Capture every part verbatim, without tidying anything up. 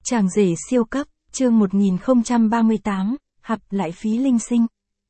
Chàng rể siêu cấp, chương một nghìn không trăm ba mươi tám, hặp lại phí linh sinh.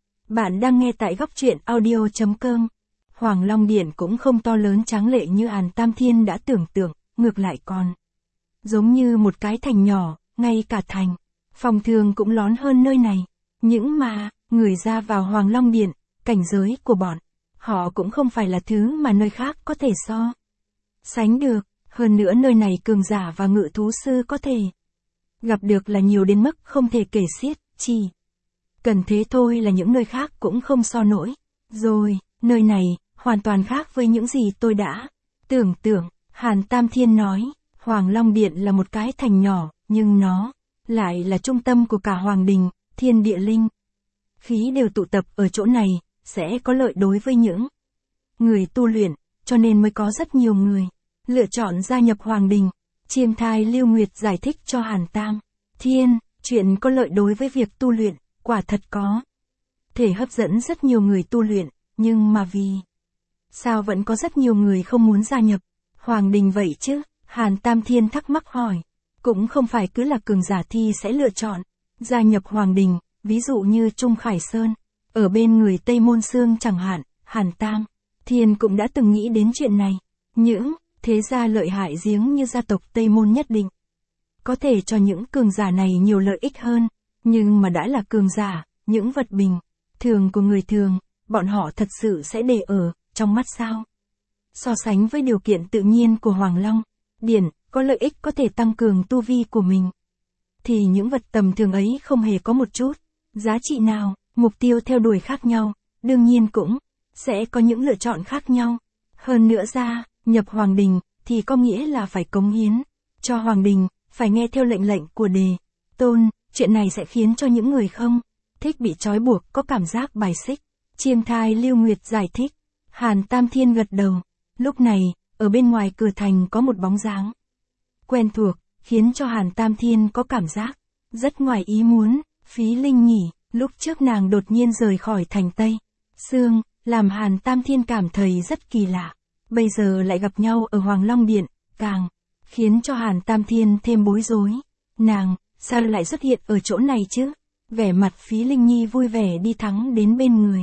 Bạn đang nghe tại góc truyện audio chấm com. Hoàng Long Điện cũng không to lớn tráng lệ như Hàn Tam Thiên đã tưởng tượng, ngược lại còn giống như một cái thành nhỏ, ngay cả thành phòng thường cũng lón hơn nơi này. Những mà, người ra vào Hoàng Long Điện, cảnh giới của bọn họ cũng không phải là thứ mà nơi khác có thể so sánh được, hơn nữa nơi này cường giả và ngự thú sư có thể gặp được là nhiều đến mức không thể kể xiết, chỉ cần thế thôi là những nơi khác cũng không so nổi. Rồi, nơi này, hoàn toàn khác với những gì tôi đã tưởng tượng. Hàn Tam Thiên nói, Hoàng Long Điện là một cái thành nhỏ, nhưng nó lại là trung tâm của cả Hoàng Đình, thiên địa linh khí đều tụ tập ở chỗ này, sẽ có lợi đối với những người tu luyện, cho nên mới có rất nhiều người lựa chọn gia nhập Hoàng Đình. Chiêm Thai Lưu Nguyệt giải thích cho Hàn Tam Thiên, chuyện có lợi đối với việc tu luyện, quả thật có thể hấp dẫn rất nhiều người tu luyện, nhưng mà vì sao vẫn có rất nhiều người không muốn gia nhập Hoàng Đình vậy chứ? Hàn Tam Thiên thắc mắc hỏi. Cũng không phải cứ là cường giả thi sẽ lựa chọn gia nhập Hoàng Đình, ví dụ như Trung Khải Sơn, ở bên người Tây Môn Sương chẳng hạn. Hàn Tam Thiên cũng đã từng nghĩ đến chuyện này. Những thế gia lợi hại giếng như gia tộc Tây Môn nhất định có thể cho những cường giả này nhiều lợi ích hơn, nhưng mà đã là cường giả, những vật bình thường của người thường, bọn họ thật sự sẽ để ở trong mắt sao? So sánh với điều kiện tự nhiên của Hoàng Long Điện, có lợi ích có thể tăng cường tu vi của mình, thì những vật tầm thường ấy không hề có một chút giá trị nào. Mục tiêu theo đuổi khác nhau, đương nhiên cũng sẽ có những lựa chọn khác nhau. Hơn nữa ra, nhập Hoàng Đình thì có nghĩa là phải cống hiến cho Hoàng Đình, phải nghe theo lệnh lệnh của Đề Tôn. Chuyện này sẽ khiến cho những người không thích bị trói buộc có cảm giác bài xích. Chiêm Thai Lưu Nguyệt giải thích. Hàn Tam Thiên gật đầu. Lúc này, ở bên ngoài cửa thành có một bóng dáng quen thuộc, khiến cho Hàn Tam Thiên có cảm giác rất ngoài ý muốn. Phí Linh nhỉ, lúc trước nàng đột nhiên rời khỏi thành Tây Sương, làm Hàn Tam Thiên cảm thấy rất kỳ lạ. Bây giờ lại gặp nhau ở Hoàng Long Điện, càng khiến cho Hàn Tam Thiên thêm bối rối. Nàng, sao lại xuất hiện ở chỗ này chứ? Vẻ mặt Phí Linh Nhi vui vẻ đi thắng đến bên người.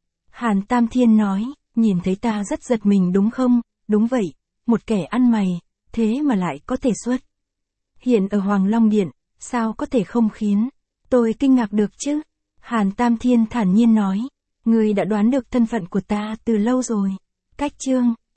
Hàn Tam Thiên nói, nhìn thấy ta rất giật mình đúng không? Đúng vậy, một kẻ ăn mày, thế mà lại có thể xuất hiện ở Hoàng Long Điện, sao có thể không khiến tôi kinh ngạc được chứ? Hàn Tam Thiên thản nhiên nói, ngươi đã đoán được thân phận của ta từ lâu rồi. Cách chương